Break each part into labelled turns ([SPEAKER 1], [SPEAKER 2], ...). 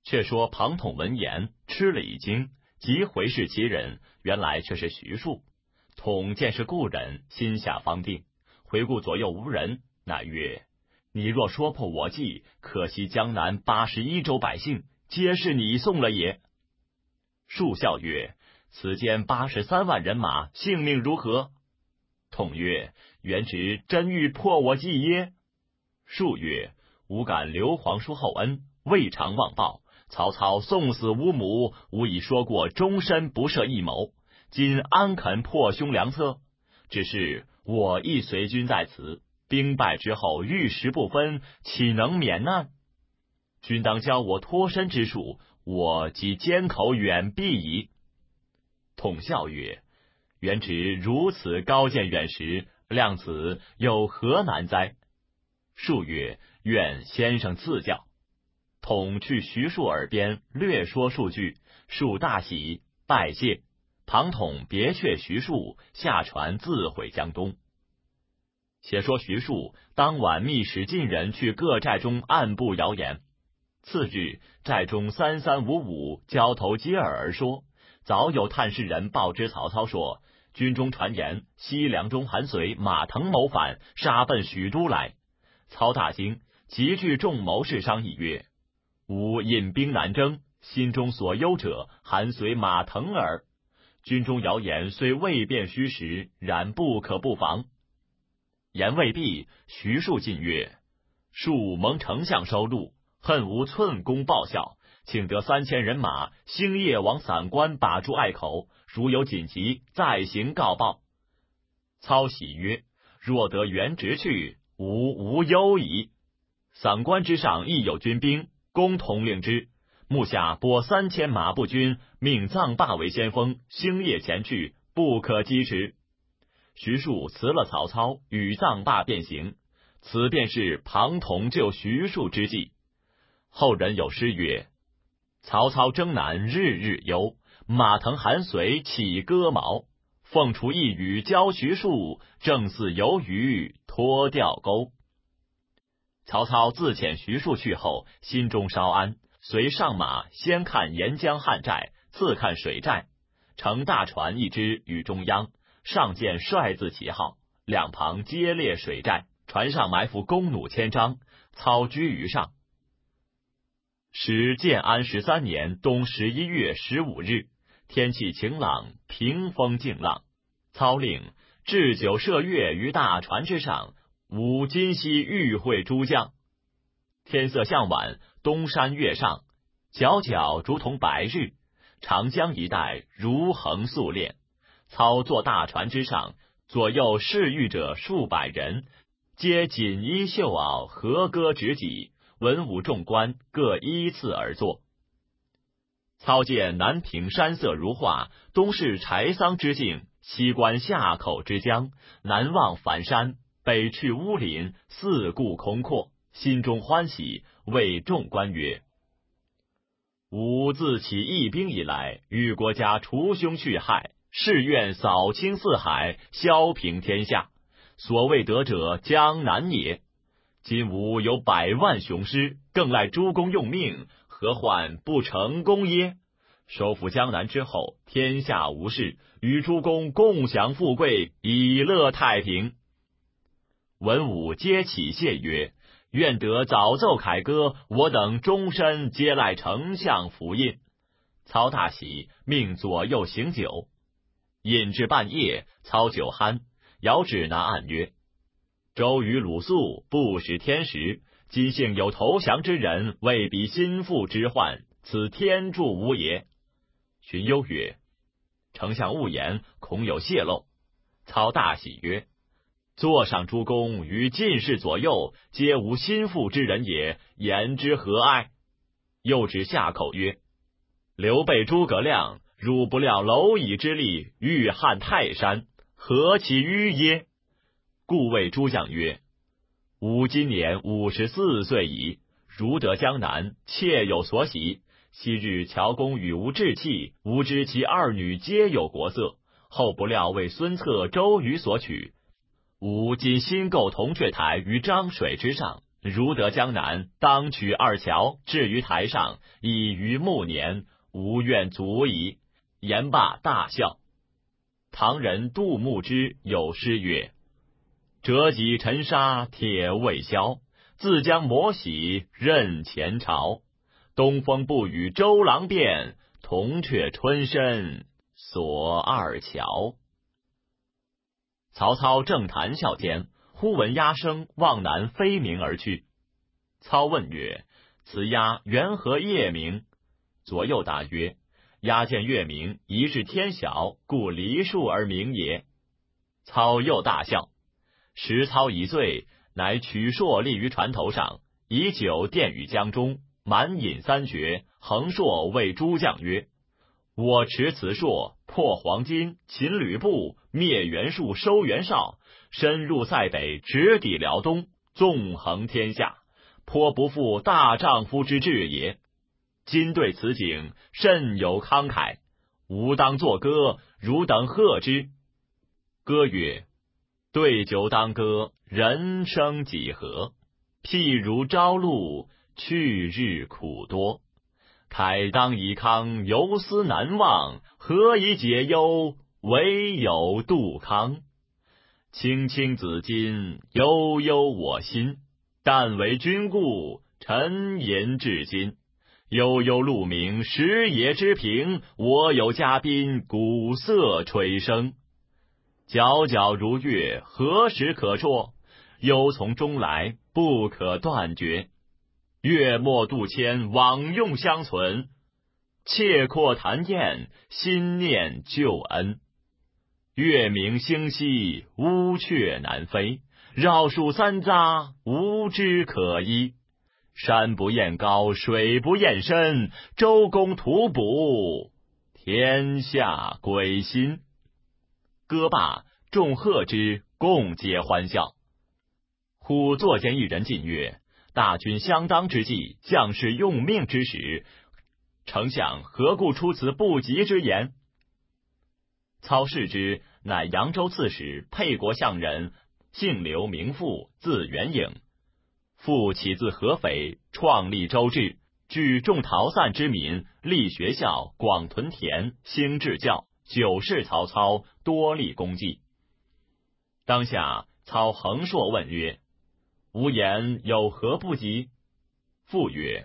[SPEAKER 1] 却说庞统闻言吃了一惊，即回视其人，原来却是徐庶。统见是故人，心下方定，回顾左右无人，乃曰：你若说破我计，可惜江南81州百姓皆是你送了也。庶笑曰：此间83万人马，性命如何？统曰：原直真欲破我计耶？庶曰：吾感刘皇叔厚恩，未尝忘报。曹操送死吾母，吾已说过终身不涉一谋，今安肯破兄良策？只是我亦随军在此，兵败之后玉石不分，岂能免难？君当教我脱身之术，我即缄口远避矣。统笑曰：原直如此高见远识，量此有何难哉？庶曰：愿先生赐教。统去徐庶耳边略说数句，庶大喜，拜谢。庞统别却徐庶，下船自回江东。且说徐庶当晚密使近人去各寨中暗布谣言。次日，寨中3355交头接耳而说，早有探视人报知曹操说，军中传言西凉中韩遂、马腾谋反，杀奔许都来。曹大惊，急聚众谋士商议曰：吾引兵南征，心中所忧者韩遂、马腾耳。军中谣言虽未辨虚实，然不可不防。言未毕，徐庶进曰：庶蒙丞相收录，恨无寸功报效，请得3000人马，星夜往散关把住隘口，如有紧急，再行告报。操喜曰：若得原直去，吾无忧矣。散关之上亦有军兵，公统领之。目下拨3000马步军，命臧霸为先锋，星夜前去，不可击迟。徐庶辞了曹操，与臧霸便行。此便是庞统救徐庶之计。后人有诗曰：曹操征南日日忧，马腾韩遂起戈矛。凤雏一语教徐庶，正似游鱼脱钓钩。曹操自遣徐庶去后，心中稍安，遂上马，先看沿江汉寨，次看水寨，乘大船一只于中央，上见帅字旗号，两旁皆列水寨，船上埋伏弓弩千张，操居于上。时建安13年冬11月15日，天气晴朗，平风静浪。操令置酒设乐于大船之上，舞今夕与会诸将。天色向晚，东山月上，皎皎如同白日。长江一带如横素练。操坐大船之上，左右侍御者数百人，皆锦衣绣袄，合歌执戟，文武众官各依次而坐。操见南平山色如画，东是柴桑之境，西观夏口之江，南望繁山，北去乌林，四顾空阔，心中欢喜，谓众官曰：吾自起义兵以来，与国家除凶去害，誓愿扫清四海，消平天下，所谓得者江南也。今吾有100万雄师，更赖诸公用命，何患不成功耶？收复江南之后，天下无事，与诸公共享富贵，以乐太平。文武皆起谢曰：愿得早奏凯歌，我等终身皆赖丞相符印。操大喜，命左右行酒。饮至半夜，操酒酣，遥指拿案曰：周瑜、鲁肃不识天时，今幸有投降之人，未必心腹之患，此天助吾也。荀攸曰：丞相勿言，恐有泄露。操大喜曰：座上诸公与进士左右，皆无心腹之人也，言之何碍？又指下口曰：刘备、诸葛亮汝不料蝼蚁之力，欲撼泰山，何其迂耶？故谓诸将曰：吾今年54岁矣，如得江南，切有所喜。昔日乔公与吾置气，吾知其二女皆有国色，后不料为孙策、周瑜所取。吾今新构铜雀台于漳水之上， 如得江南，当取二乔，置于台上，以于暮年，吾愿足矣。言罢大笑。唐人杜牧之有诗曰：折戟沉沙铁未销，自将磨洗任前朝。东风不与周郎便，铜雀春深锁二乔。曹操正谈笑间，忽闻鸦声往南飞鸣而去。操问曰：此鸦缘何夜鸣？左右答曰：鸦见月明，疑是天晓，故梨树而鸣也。操又大笑。时操已醉，乃取槊立于船头上，以酒奠于江中，满饮三绝。横槊谓诸将曰：我持此槊，破黄巾，擒吕布，灭袁术，收袁绍，深入塞北，直抵辽东，纵横天下，颇不负大丈夫之志也。今对此景，甚有慷慨，吾当作歌，汝等贺之。歌曰：对酒当歌，人生几何？譬如朝露，去日苦多。慨当以慷，游思难忘，何以解忧？唯有杜康。青青子衿，悠悠我心。但为君故，沉吟至今。悠悠鹿鸣，食野之苹，我有嘉宾，鼓瑟吹笙。皎皎如月，何时可掇？忧从中来，不可断绝。月末度迁，往用相存。切阔谈宴，心念旧恩。月明星稀，乌鹊南飞。绕树三匝，无枝可依。山不厌高，水不厌深。周公吐哺，天下归心。歌罢，众贺之，共皆欢笑。忽坐见一人进曰：大军相当之际，将士用命之时，丞相何故出此不吉之言？操视之，乃扬州刺史沛国相人，姓刘名父，字元颖。父起自合肥，创立州治，聚众逃散之民，立学校，广屯田，兴治教，久视曹操，多立功绩。当下操横槊问曰：吾言有何不及？父曰：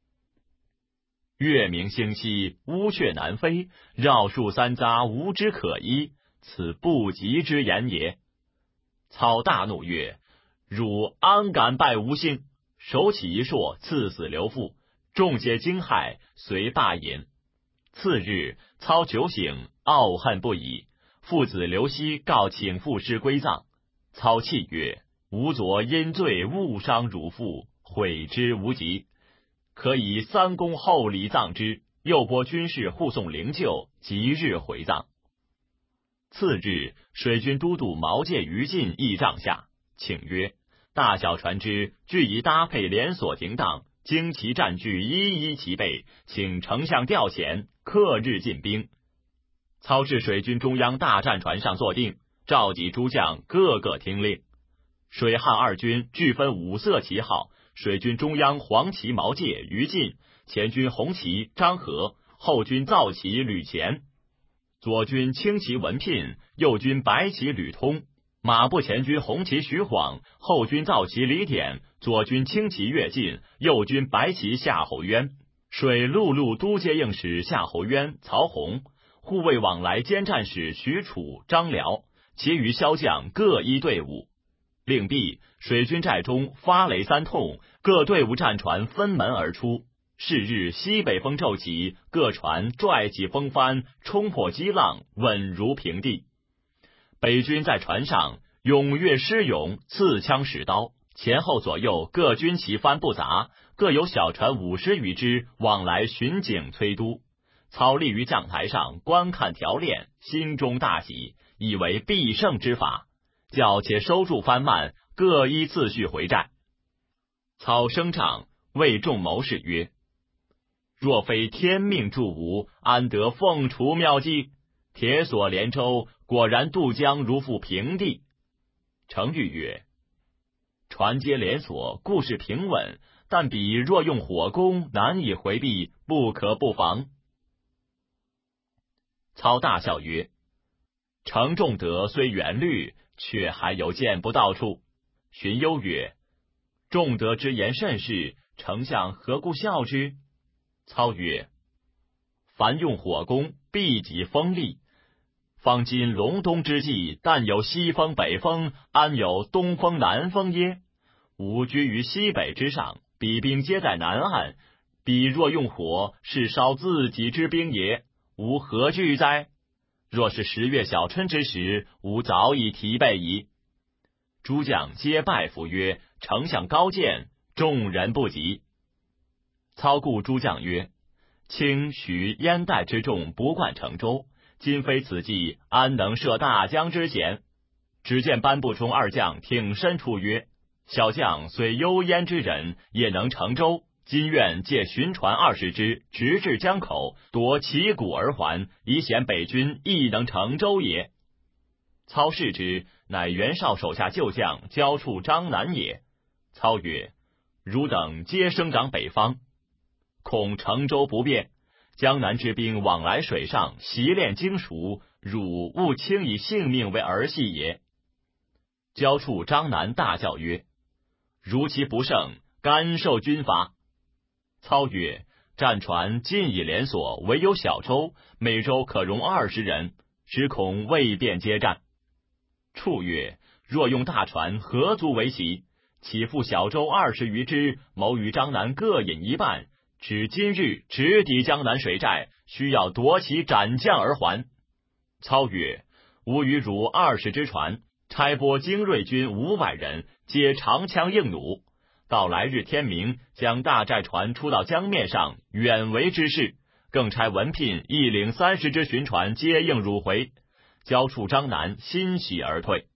[SPEAKER 1] 月明星稀，乌鹊南飞，绕树三匝，无枝可依，此不吉之言也。操大怒曰：汝安敢败吾心？手起一槊，刺死刘父，众皆惊骇，遂罢饮。次日，操酒醒，懊恨不已。父子刘熙告请父师归葬。操泣曰：吾昨因罪误伤汝父，悔之无及，可以三公厚礼葬之，又拨军士护送灵柩，即日回葬。次日，水军都督毛玠于禁议帐下，请曰：大小船只俱已搭配连锁停当，旌旗战具一一齐备，请丞相调遣，刻日进兵。操至水军中央大战船上坐定，召集诸将，个个听令。水汉二军俱分五色旗号，水军中央黄旗毛玠、于禁，前军红旗张合，后军皂旗吕虔，左军青旗文聘，右军白旗吕通。马步前军红旗徐晃，后军皂旗李典，左军青旗乐进，右军白旗夏侯渊。水陆路都接应使夏侯渊、曹洪，护卫往来兼战使许褚、张辽，其余骁将各依队伍。令毕，水军寨中发雷三痛，各队伍战船分门而出。是日西北风骤起，各船拽起风帆，冲破激浪，稳如平地。北军在船上踊跃施勇，刺枪使刀，前后左右各军旗帆不杂，各有小船50余只，往来巡警催督。操立于将台上观看条练，心中大喜，以为必胜之法，叫且收住帆幔，各依次序回寨。操升帐，谓众谋士曰：若非天命助吾，安得凤雏妙计？铁索连舟，果然渡江如赴平地。程昱曰： 船接连锁，故事平稳，但彼若用火攻，难以回避，不可不防。操大笑曰：程仲德虽远虑，却还有见不到处。荀攸曰：仲德之言甚是，丞相何故笑之？操曰：凡用火攻，必极锋利。方今隆冬之际，但有西风北风，安有东风南风耶？吾居于西北之上，彼兵皆在南岸，彼若用火，是烧自己之兵也，吾何惧哉？若是10月小春之时，吾早已提备矣。诸将皆拜服曰：丞相高见，众人不及。操顾诸将曰：卿许燕代之众不惯成舟，今非此计，安能涉大江之险？只见班布冲2将挺身出曰：小将虽幽燕之人，也能乘舟，今愿借巡船20只，直至江口，夺旗鼓而还，以显北军亦能乘舟也。操视之，乃袁绍手下旧将交处张南也。操曰：汝等皆生长北方，恐乘舟不便，江南之兵往来水上，习练精熟，汝勿轻以性命为儿戏也。交处张南大叫曰：如其不胜，甘受军罚。操曰：战船尽已连锁，唯有小舟，每舟可容20人，只恐未便接战。处曰：若用大船，何足为奇？岂复小舟20余只，谋与张南各引一半，只今日直抵江南水寨，需要夺其斩将而还。操曰：吾与汝20只船，差拨精锐军500人，皆长枪硬弩，到来日天明，将大寨船出到江面上，远为之势。更差文聘亦领30只巡船接应汝回。交处张南欣喜而退。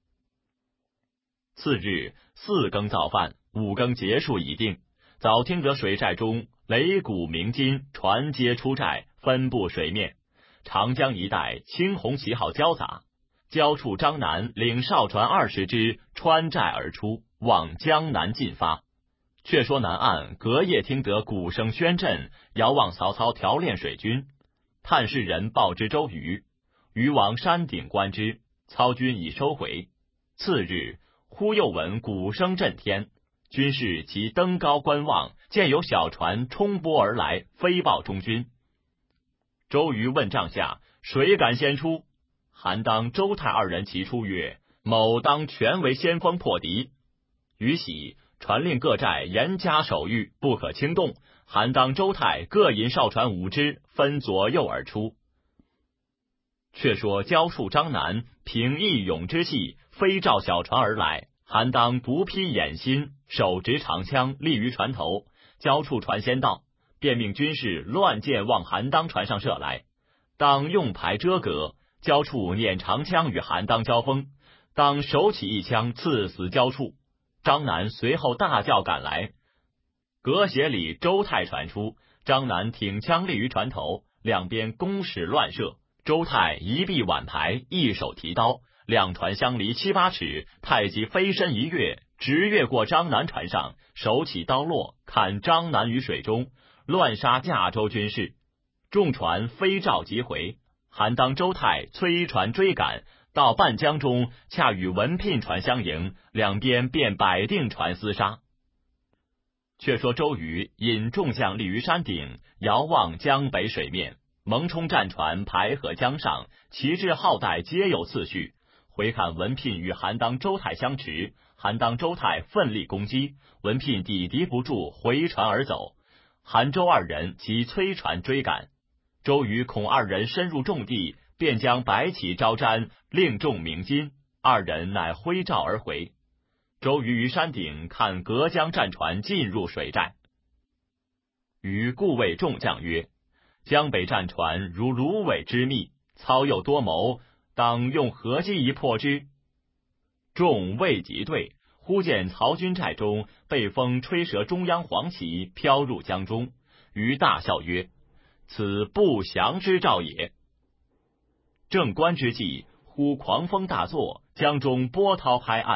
[SPEAKER 1] 次日4更造饭，5更结束已定。早听得水寨中擂鼓鸣金，船皆出寨，分布水面。长江一带青红旗号交杂。交处张南领哨船20只，穿寨而出，往江南进发。却说南岸隔夜听得鼓声喧震，遥望曹操调练水军。探视人报知周瑜，瑜往山顶观之，操军已收回。次日，忽又闻鼓声震天，军士即登高观望，见有小船冲波而来，飞报中军。周瑜问帐下：谁敢先出？韩当、周泰2人齐出曰：某当全为先锋破敌。瑜喜，传令各寨严加守御，不可轻动。韩当、周泰各引哨船5只，分左右而出。却说交处张南凭义勇之气，飞照小船而来。韩当独披掩心，手执长枪，立于船头。交处船先到，便命军士乱箭往韩当船上射来。当用牌遮隔，交处捻长枪与韩当交锋，当手起一枪刺死交处。张南随后大叫赶来。隔斜里周泰传出，张南挺枪立于船头，两边弓矢乱射。周泰一臂挽牌，一手提刀，两船相离7、8尺，太极飞身一跃，直越过张南船上，手起刀落，砍张南于水中，乱杀驾舟军士。众船飞照即回。韩当、周泰催船追赶，到半江中，恰与文聘船相迎，两边便摆定船厮杀。却说周瑜引众将立于山顶，遥望江北水面，蒙冲战船排河江上，旗帜号带皆有次序。回看文聘与韩当、周泰相持，韩当、周泰奋力攻击，文聘抵敌不住，回船而走。韩周2人即催船追赶。周瑜恐2人深入重地，便将白旗招瞻，令众鸣金，2人乃挥照而回。周瑜于山顶看隔江战船进入水寨，瑜故谓众将曰：江北战船如芦苇之密，操又多谋，当用何计以破之？众未及对，忽见曹军寨中被风吹折中央黄旗，飘入江中。瑜大笑曰：此不祥之兆也。正观之际，忽狂风大作，江中波涛拍岸，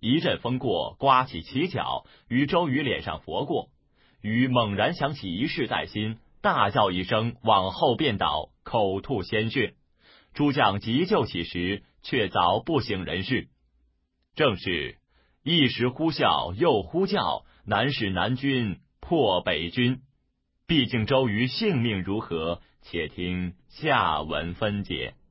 [SPEAKER 1] 一阵风过，刮起旗角，于周瑜脸上拂过。瑜猛然想起一事在心，大叫一声，往后便倒，口吐鲜血。诸将急救起时，却早不省人事。正是一时呼啸又呼叫，难使南军破北军。毕竟周瑜性命如何，且听下文分解。